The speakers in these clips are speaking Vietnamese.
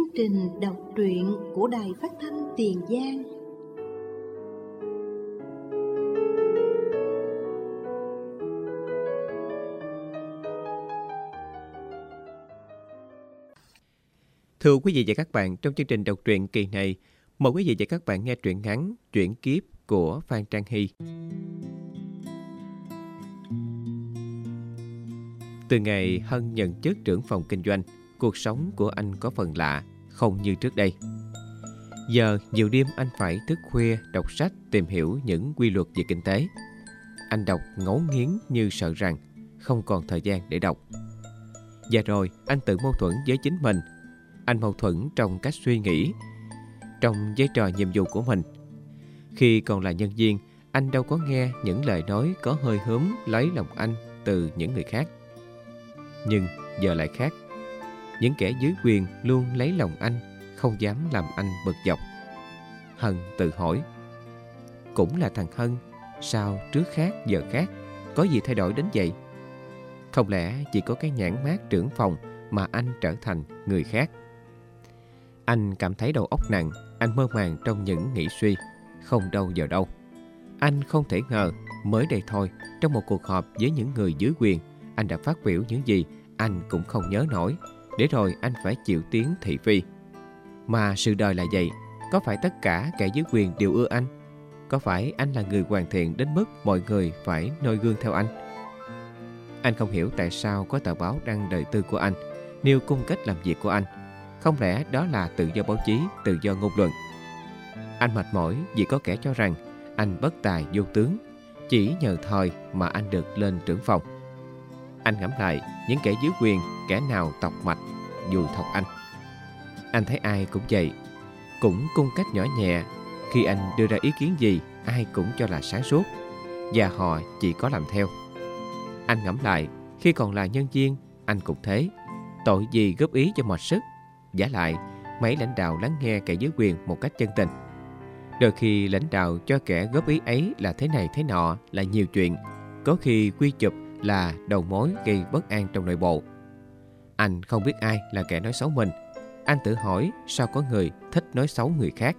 trình đọc truyện của Đài Phát thanh Tiền Giang. Thưa quý vị và các bạn, trong chương trình đọc truyện kỳ này, mời quý vị và các bạn nghe truyện ngắn Chuyển kiếp của Phan Trang Hy. Từ ngày Hân nhận chức trưởng phòng kinh doanh, cuộc sống của anh có phần lạ, không như trước đây. Giờ nhiều đêm anh phải thức khuya đọc sách tìm hiểu những quy luật về kinh tế. Anh đọc ngấu nghiến như sợ rằng không còn thời gian để đọc. Và rồi anh tự mâu thuẫn với chính mình. Anh mâu thuẫn trong cách suy nghĩ, trong vai trò nhiệm vụ của mình. Khi còn là nhân viên, anh đâu có nghe những lời nói có hơi hớm lấy lòng anh từ những người khác. Nhưng giờ lại khác. Những kẻ dưới quyền luôn lấy lòng anh, không dám làm anh bực dọc. Hân tự hỏi, cũng là thằng Hân, sao trước khác giờ khác, có gì thay đổi đến vậy? Không lẽ chỉ có cái nhãn mác trưởng phòng mà anh trở thành người khác? Anh cảm thấy đầu óc nặng, anh mơ màng trong những nghĩ suy, không đâu vào đâu. Anh không thể ngờ, mới đây thôi, trong một cuộc họp với những người dưới quyền, anh đã phát biểu những gì anh cũng không nhớ nổi, để rồi anh phải chịu tiếng thị phi. Mà sự đời là vậy, có phải tất cả kẻ dưới quyền đều ưa anh? Có phải anh là người hoàn thiện đến mức mọi người phải noi gương theo anh? Anh không hiểu tại sao có tờ báo đăng đời tư của anh, nêu cung cách làm việc của anh. Không lẽ đó là tự do báo chí, tự do ngôn luận? Anh mệt mỏi vì có kẻ cho rằng anh bất tài vô tướng, chỉ nhờ thời mà anh được lên trưởng phòng. Anh ngẫm lại những kẻ dưới quyền, kẻ nào tọc mạch, dùi thọc anh. Anh thấy ai cũng vậy, cũng cung cách nhỏ nhẹ. Khi anh đưa ra ý kiến gì, ai cũng cho là sáng suốt, và họ chỉ có làm theo. Anh ngẫm lại, khi còn là nhân viên, anh cũng thế. Tội gì góp ý cho mệt sức. Vả lại, mấy lãnh đạo lắng nghe kẻ dưới quyền một cách chân tình. Đôi khi lãnh đạo cho kẻ góp ý ấy là thế này thế nọ, là nhiều chuyện. Có khi quy chụp là đầu mối gây bất an trong nội bộ. Anh không biết ai là kẻ nói xấu mình. Anh tự hỏi sao có người thích nói xấu người khác.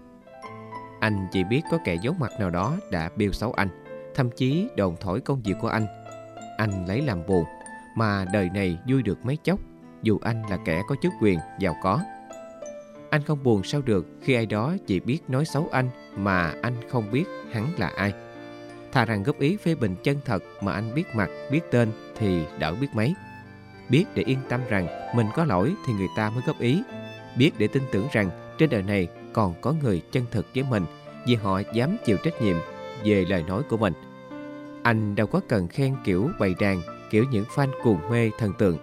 Anh chỉ biết có kẻ giấu mặt nào đó đã bêu xấu anh, thậm chí đồn thổi công việc của anh. Anh lấy làm buồn, mà đời này vui được mấy chốc, dù anh là kẻ có chức quyền, giàu có. Anh không buồn sao được khi ai đó chỉ biết nói xấu anh mà anh không biết hắn là ai. Thà rằng góp ý phê bình chân thật mà anh biết mặt, biết tên thì đỡ biết mấy. Biết để yên tâm rằng mình có lỗi thì người ta mới góp ý. Biết để tin tưởng rằng trên đời này còn có người chân thực với mình, vì họ dám chịu trách nhiệm về lời nói của mình. Anh đâu có cần khen kiểu bày đàn, kiểu những fan cuồng mê thần tượng.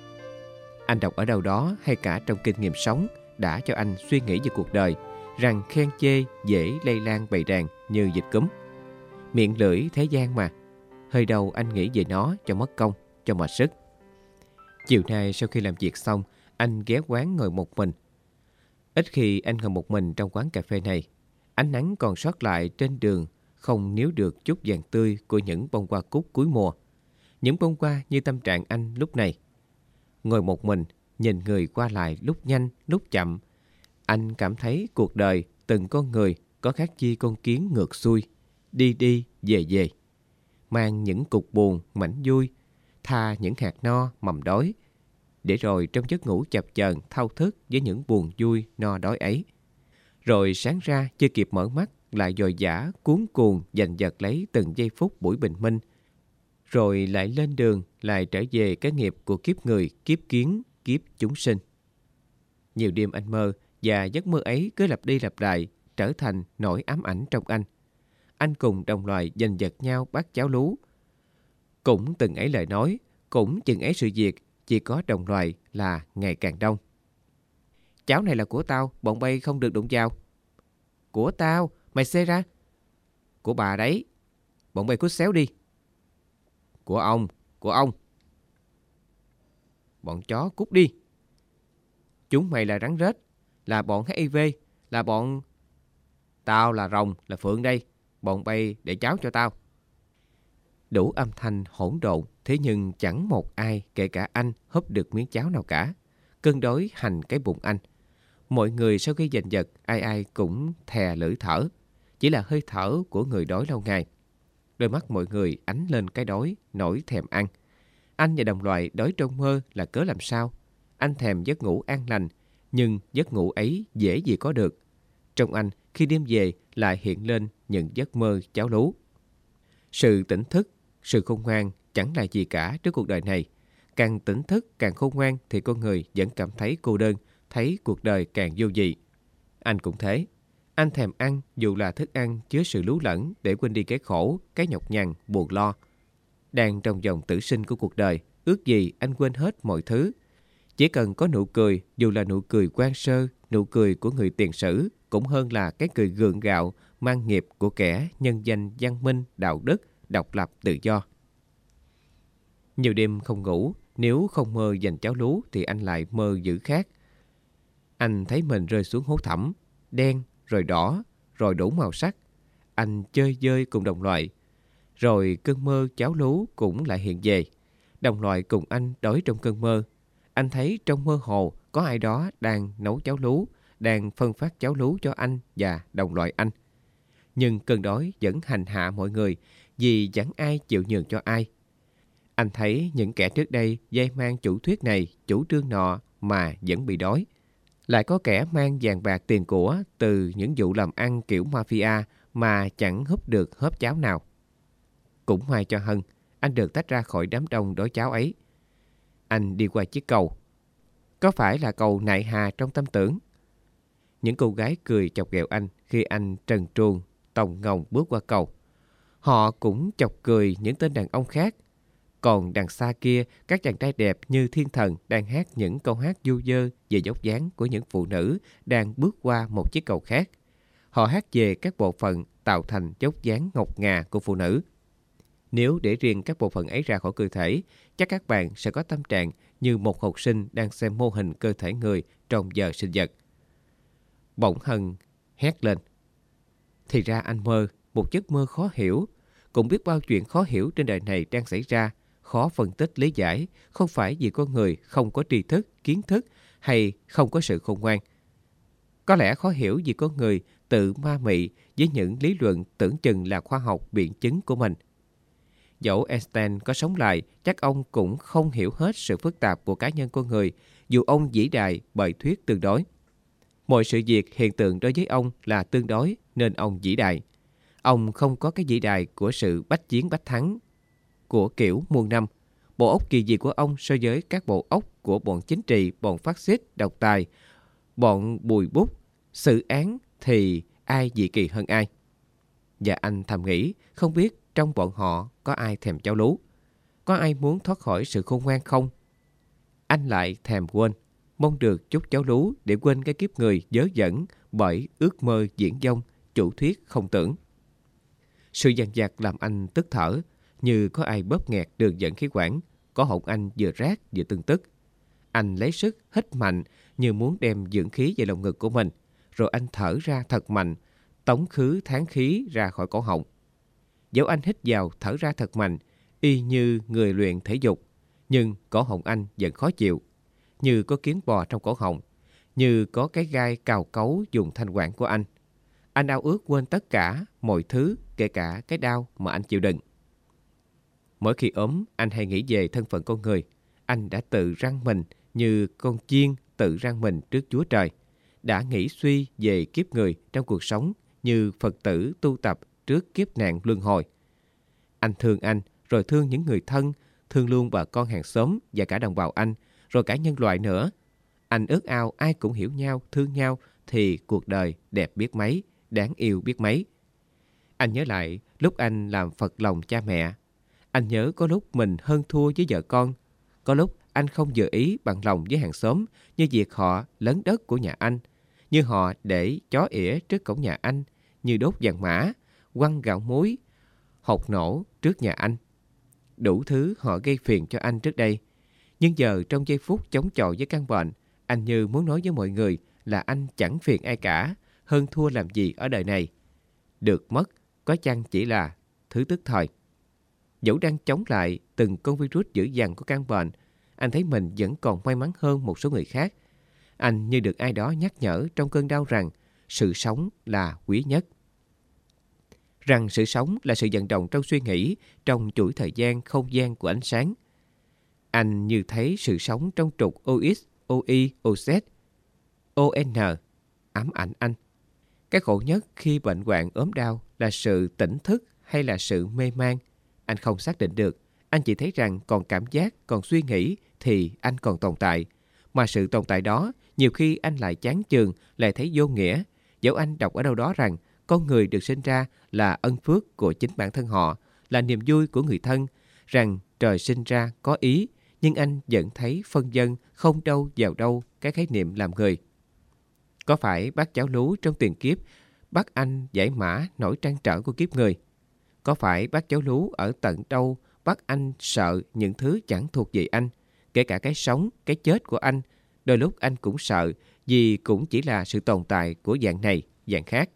Anh đọc ở đâu đó hay cả trong kinh nghiệm sống đã cho anh suy nghĩ về cuộc đời, rằng khen chê dễ lây lan bầy đàn như dịch cúm. Miệng lưỡi thế gian mà, hơi đầu anh nghĩ về nó cho mất công, cho mệt sức. Chiều nay sau khi làm việc xong, anh ghé quán ngồi một mình. Ít khi anh ngồi một mình trong quán cà phê này. Ánh nắng còn sót lại trên đường, không níu được chút vàng tươi của những bông hoa cúc cuối mùa. Những bông hoa như tâm trạng anh lúc này. Ngồi một mình, nhìn người qua lại lúc nhanh, lúc chậm. Anh cảm thấy cuộc đời, từng con người có khác chi con kiến ngược xuôi, đi đi, về về. Mang những cục buồn, mảnh vui, tha những hạt no, mầm đói. Để rồi trong giấc ngủ chập chờn thao thức với những buồn vui, no đói ấy. Rồi sáng ra chưa kịp mở mắt, lại dội dã, cuống cuồng, giành giật lấy từng giây phút buổi bình minh. Rồi lại lên đường, lại trở về cái nghiệp của kiếp người, kiếp kiến, kiếp chúng sinh. Nhiều đêm anh mơ, và giấc mơ ấy cứ lặp đi lặp lại, trở thành nỗi ám ảnh trong anh. Anh cùng đồng loài giành giật nhau bát cháo lú. Cũng từng ấy lời nói, cũng chừng ấy sự việc, chỉ có đồng loài là ngày càng đông. Cháo này là của tao, bọn bay không được đụng vào. Của tao, mày xê ra. Của bà đấy, bọn bay cút xéo đi. Của ông, của ông. Bọn chó cút đi. Chúng mày là rắn rết, là bọn HIV, là bọn... Tao là rồng, là phượng đây. Bọn bay để cháo cho tao. Đủ âm thanh hỗn độn, thế nhưng chẳng một ai, kể cả anh, húp được miếng cháo nào cả. Cơn đói hành cái bụng anh. Mọi người sau khi giành giật, ai ai cũng thè lưỡi thở. Chỉ là hơi thở của người đói lâu ngày. Đôi mắt mọi người ánh lên cái đói, nỗi thèm ăn. Anh và đồng loại đói trong mơ là cớ làm sao? Anh thèm giấc ngủ an lành, nhưng giấc ngủ ấy dễ gì có được. Trong anh, khi đêm về lại hiện lên những giấc mơ cháo lú. Sự tỉnh thức, sự khôn ngoan chẳng là gì cả trước cuộc đời này. Càng tỉnh thức, càng khôn ngoan thì con người vẫn cảm thấy cô đơn, thấy cuộc đời càng vô vị. Anh cũng thế. Anh thèm ăn dù là thức ăn chứa sự lú lẫn để quên đi cái khổ, cái nhọc nhằn, buồn lo. Đang trong vòng tử sinh của cuộc đời, ước gì anh quên hết mọi thứ. Chỉ cần có nụ cười, dù là nụ cười quan sơ, nụ cười của người tiền sử, cũng hơn là cái cười gượng gạo, mang nghiệp của kẻ nhân danh văn minh, đạo đức, độc lập, tự do. Nhiều đêm không ngủ, nếu không mơ giành cháo lú thì anh lại mơ dữ khác. Anh thấy mình rơi xuống hố thẳm, đen, rồi đỏ, rồi đủ màu sắc. Anh chơi dơi cùng đồng loại. Rồi cơn mơ cháo lú cũng lại hiện về. Đồng loại cùng anh đói trong cơn mơ. Anh thấy trong mơ hồ có ai đó đang nấu cháo lú, đang phân phát cháo lú cho anh và đồng loại anh. Nhưng cơn đói vẫn hành hạ mọi người vì chẳng ai chịu nhường cho ai. Anh thấy những kẻ trước đây dây mang chủ thuyết này, chủ trương nọ mà vẫn bị đói. Lại có kẻ mang vàng bạc tiền của từ những vụ làm ăn kiểu mafia mà chẳng húp được hớp cháo nào. Cũng may cho Hân, anh được tách ra khỏi đám đông đói cháo ấy. Anh đi qua chiếc cầu. Có phải là cầu nại hà trong tâm tưởng? Những cô gái cười chọc ghẹo anh khi anh trần truồng, tòng ngồng bước qua cầu. Họ cũng chọc cười những tên đàn ông khác. Còn đằng xa kia, các chàng trai đẹp như thiên thần đang hát những câu hát du dơ về dốc dáng của những phụ nữ đang bước qua một chiếc cầu khác. Họ hát về các bộ phận tạo thành dốc dáng ngọc ngà của phụ nữ. Nếu để riêng các bộ phận ấy ra khỏi cơ thể, chắc các bạn sẽ có tâm trạng như một học sinh đang xem mô hình cơ thể người trong giờ sinh vật. Bỗng Hân hét lên. Thì ra anh mơ, một giấc mơ khó hiểu. Cũng biết bao chuyện khó hiểu trên đời này đang xảy ra, khó phân tích lý giải, không phải vì con người không có tri thức, kiến thức hay không có sự khôn ngoan. Có lẽ khó hiểu vì con người tự ma mị với những lý luận tưởng chừng là khoa học biện chứng của mình. Dẫu Einstein có sống lại, chắc ông cũng không hiểu hết sự phức tạp của cá nhân con người, dù ông vĩ đại bởi thuyết tương đối. Mọi sự việc, hiện tượng đối với ông là tương đối nên ông vĩ đại. Ông không có cái vĩ đại của sự bách chiến bách thắng của kiểu muôn năm. Bộ óc kỳ dị của ông so với các bộ óc của bọn chính trị, bọn phát xít, độc tài, bọn bùi bút, xử án thì ai dị kỳ hơn ai. Và anh thầm nghĩ, không biết trong bọn họ có ai thèm cháo lú, có ai muốn thoát khỏi sự khôn ngoan không? Anh lại thèm quên, mong được chút cháo lú để quên cái kiếp người dớ dẫn bởi ước mơ viển vông, chủ thuyết không tưởng. Sự dằn vặt làm anh tức thở, như có ai bóp nghẹt đường dẫn khí quản, có họng anh vừa rát vừa tưng tức. Anh lấy sức hít mạnh như muốn đem dưỡng khí về lồng ngực của mình, rồi anh thở ra thật mạnh, tống khứ tháng khí ra khỏi cổ họng. Dẫu anh hít vào thở ra thật mạnh, y như người luyện thể dục, nhưng cổ họng anh vẫn khó chịu, như có kiến bò trong cổ họng, như có cái gai cào cấu dùng thanh quản của anh. Anh ao ước quên tất cả, mọi thứ, kể cả cái đau mà anh chịu đựng. Mỗi khi ốm, anh hay nghĩ về thân phận con người. Anh đã tự răng mình như con chiên tự răng mình trước Chúa Trời. Đã nghĩ suy về kiếp người trong cuộc sống như Phật tử tu tập trước kiếp nạn luân hồi. Anh thương anh, rồi thương những người thân, thương luôn bà con hàng xóm và cả đồng bào anh, rồi cả nhân loại nữa. Anh ước ao ai cũng hiểu nhau, thương nhau thì cuộc đời đẹp biết mấy, đáng yêu biết mấy. Anh nhớ lại lúc anh làm phật lòng cha mẹ. Anh nhớ có lúc mình hơn thua với vợ con. Có lúc anh không vừa ý bằng lòng với hàng xóm, như việc họ lấn đất của nhà anh, như họ để chó ỉa trước cổng nhà anh, như đốt vàng mã, quăng gạo muối, hột nổ trước nhà anh. Đủ thứ họ gây phiền cho anh trước đây. Nhưng giờ trong giây phút chống chọi với căn bệnh, anh như muốn nói với mọi người là anh chẳng phiền ai cả, hơn thua làm gì ở đời này. Được mất, có chăng chỉ là thứ tức thời. Dẫu đang chống lại từng con virus dữ dằn của căn bệnh, anh thấy mình vẫn còn may mắn hơn một số người khác. Anh như được ai đó nhắc nhở trong cơn đau rằng sự sống là quý nhất. Rằng sự sống là sự vận động trong suy nghĩ, trong chuỗi thời gian, không gian của ánh sáng. Anh như thấy sự sống trong trục OX, OY, OZ, ON, ám ảnh anh. Cái khổ nhất khi bệnh hoạn ốm đau là sự tỉnh thức hay là sự mê man. Anh không xác định được. Anh chỉ thấy rằng còn cảm giác, còn suy nghĩ thì anh còn tồn tại. Mà sự tồn tại đó, nhiều khi anh lại chán chường, lại thấy vô nghĩa. Dẫu anh đọc ở đâu đó rằng con người được sinh ra là ân phước của chính bản thân họ, là niềm vui của người thân, rằng trời sinh ra có ý, nhưng anh vẫn thấy phân vân không đâu vào đâu cái khái niệm làm người. Có phải bác cháu lú trong tiền kiếp bắt anh giải mã nỗi trăn trở của kiếp người? Có phải bác cháu lú ở tận đâu bắt anh sợ những thứ chẳng thuộc về anh, kể cả cái sống, cái chết của anh? Đôi lúc anh cũng sợ vì cũng chỉ là sự tồn tại của dạng này, dạng khác.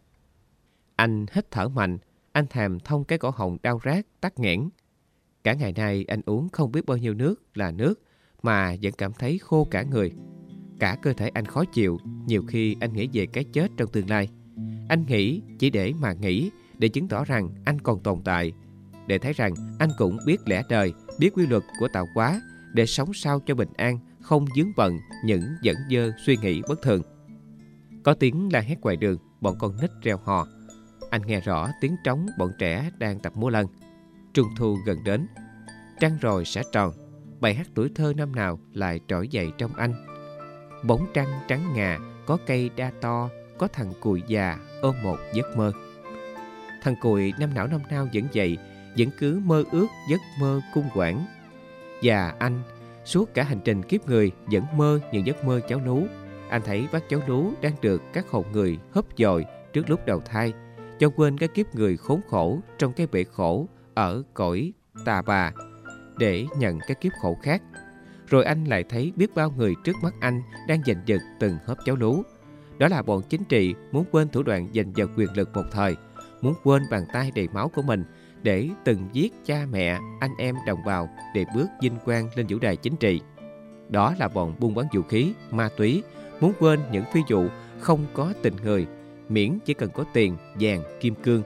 Anh hít thở mạnh, anh thèm thông cái cổ họng đau rát, tắc nghẽn. Cả ngày nay anh uống không biết bao nhiêu nước là nước mà vẫn cảm thấy khô cả người. Cả cơ thể anh khó chịu, nhiều khi anh nghĩ về cái chết trong tương lai. Anh nghĩ chỉ để mà nghĩ, để chứng tỏ rằng anh còn tồn tại, để thấy rằng anh cũng biết lẽ đời, biết quy luật của tạo hóa, để sống sao cho bình an, không vướng bận những dẫn dơ suy nghĩ bất thường. Có tiếng la hét ngoài đường, bọn con nít reo hò. Anh nghe rõ tiếng trống bọn trẻ đang tập múa lân. Trung thu gần đến, trăng rồi sẽ tròn. Bài hát tuổi thơ năm nào lại trỗi dậy trong anh. Bóng trăng trắng ngà, có cây đa to, có thằng cùi già ôm một giấc mơ. Thằng cùi năm não năm nao vẫn vậy, vẫn cứ mơ ước giấc mơ cung quảng. Và anh, suốt cả hành trình kiếp người vẫn mơ những giấc mơ cháu lú. Anh thấy bác cháu lú đang được các hồn người hớp dồi trước lúc đầu thai, cho quên cái kiếp người khốn khổ trong cái bể khổ ở cõi tà bà để nhận cái kiếp khổ khác. Rồi anh lại thấy biết bao người trước mắt anh đang giành giật từng hớp cháu lú. Đó là bọn chính trị muốn quên thủ đoạn giành giật quyền lực một thời, muốn quên bàn tay đầy máu của mình để từng giết cha mẹ, anh em đồng bào để bước vinh quang lên vũ đài chính trị. Đó là bọn buôn bán vũ khí, ma túy, muốn quên những phi vụ không có tình người, miễn chỉ cần có tiền, vàng, kim cương.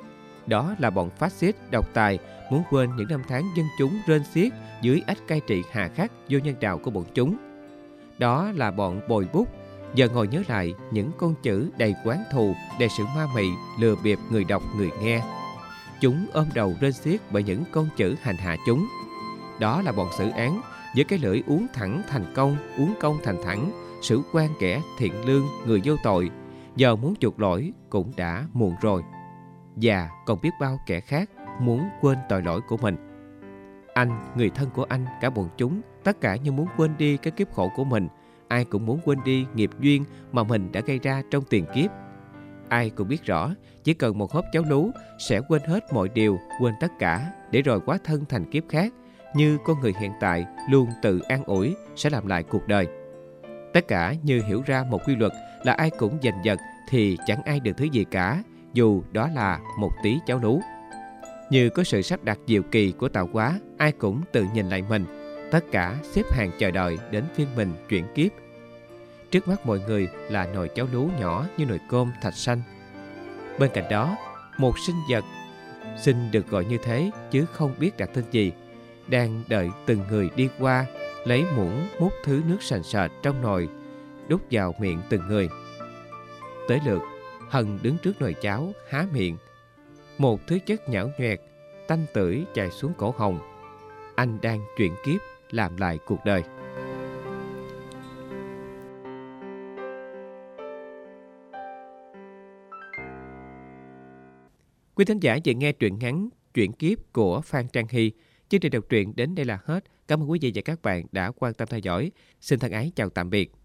Đó là bọn phát xít, độc tài, muốn quên những năm tháng dân chúng rên xiết dưới ách cai trị hà khắc vô nhân đạo của bọn chúng. Đó là bọn bồi bút, giờ ngồi nhớ lại những con chữ đầy oán thù, đầy sự ma mị, lừa bịp người đọc người nghe. Chúng ôm đầu rên xiết bởi những con chữ hành hạ chúng. Đó là bọn xử án, với cái lưỡi uốn thẳng thành công, uốn cong thành thẳng, xử quan kẻ thiện lương, người vô tội. Giờ muốn chuộc lỗi cũng đã muộn rồi. Và còn biết bao kẻ khác muốn quên tội lỗi của mình. Anh, người thân của anh, cả bọn chúng, tất cả như muốn quên đi cái kiếp khổ của mình. Ai cũng muốn quên đi nghiệp duyên mà mình đã gây ra trong tiền kiếp. Ai cũng biết rõ, chỉ cần một hớp cháo lú sẽ quên hết mọi điều, quên tất cả, để rồi hóa thân thành kiếp khác, như con người hiện tại luôn tự an ủi sẽ làm lại cuộc đời. Tất cả như hiểu ra một quy luật là ai cũng giành giật thì chẳng ai được thứ gì cả, dù đó là một tí cháo lú. Như có sự sắp đặt diệu kỳ của tạo hóa, ai cũng tự nhìn lại mình, tất cả xếp hàng chờ đợi đến phiên mình chuyển kiếp. Trước mắt mọi người là nồi cháo lú nhỏ như nồi cơm thạch xanh. Bên cạnh đó, một sinh vật, xin được gọi như thế chứ không biết đặt tên gì, đang đợi từng người đi qua, lấy muỗng múc thứ nước sền sệt trong nồi, đút vào miệng từng người. Tới lượt, Hân đứng trước nồi cháo, há miệng. Một thứ chất nhão nhoẹt, tanh tưởi chảy xuống cổ họng. Anh đang chuyển kiếp, làm lại cuộc đời. Quý thính giả vừa nghe truyện ngắn Chuyển kiếp của Phan Trang Hy. Chương trình đọc truyện đến đây là hết. Cảm ơn quý vị và các bạn đã quan tâm theo dõi. Xin thân ái chào tạm biệt.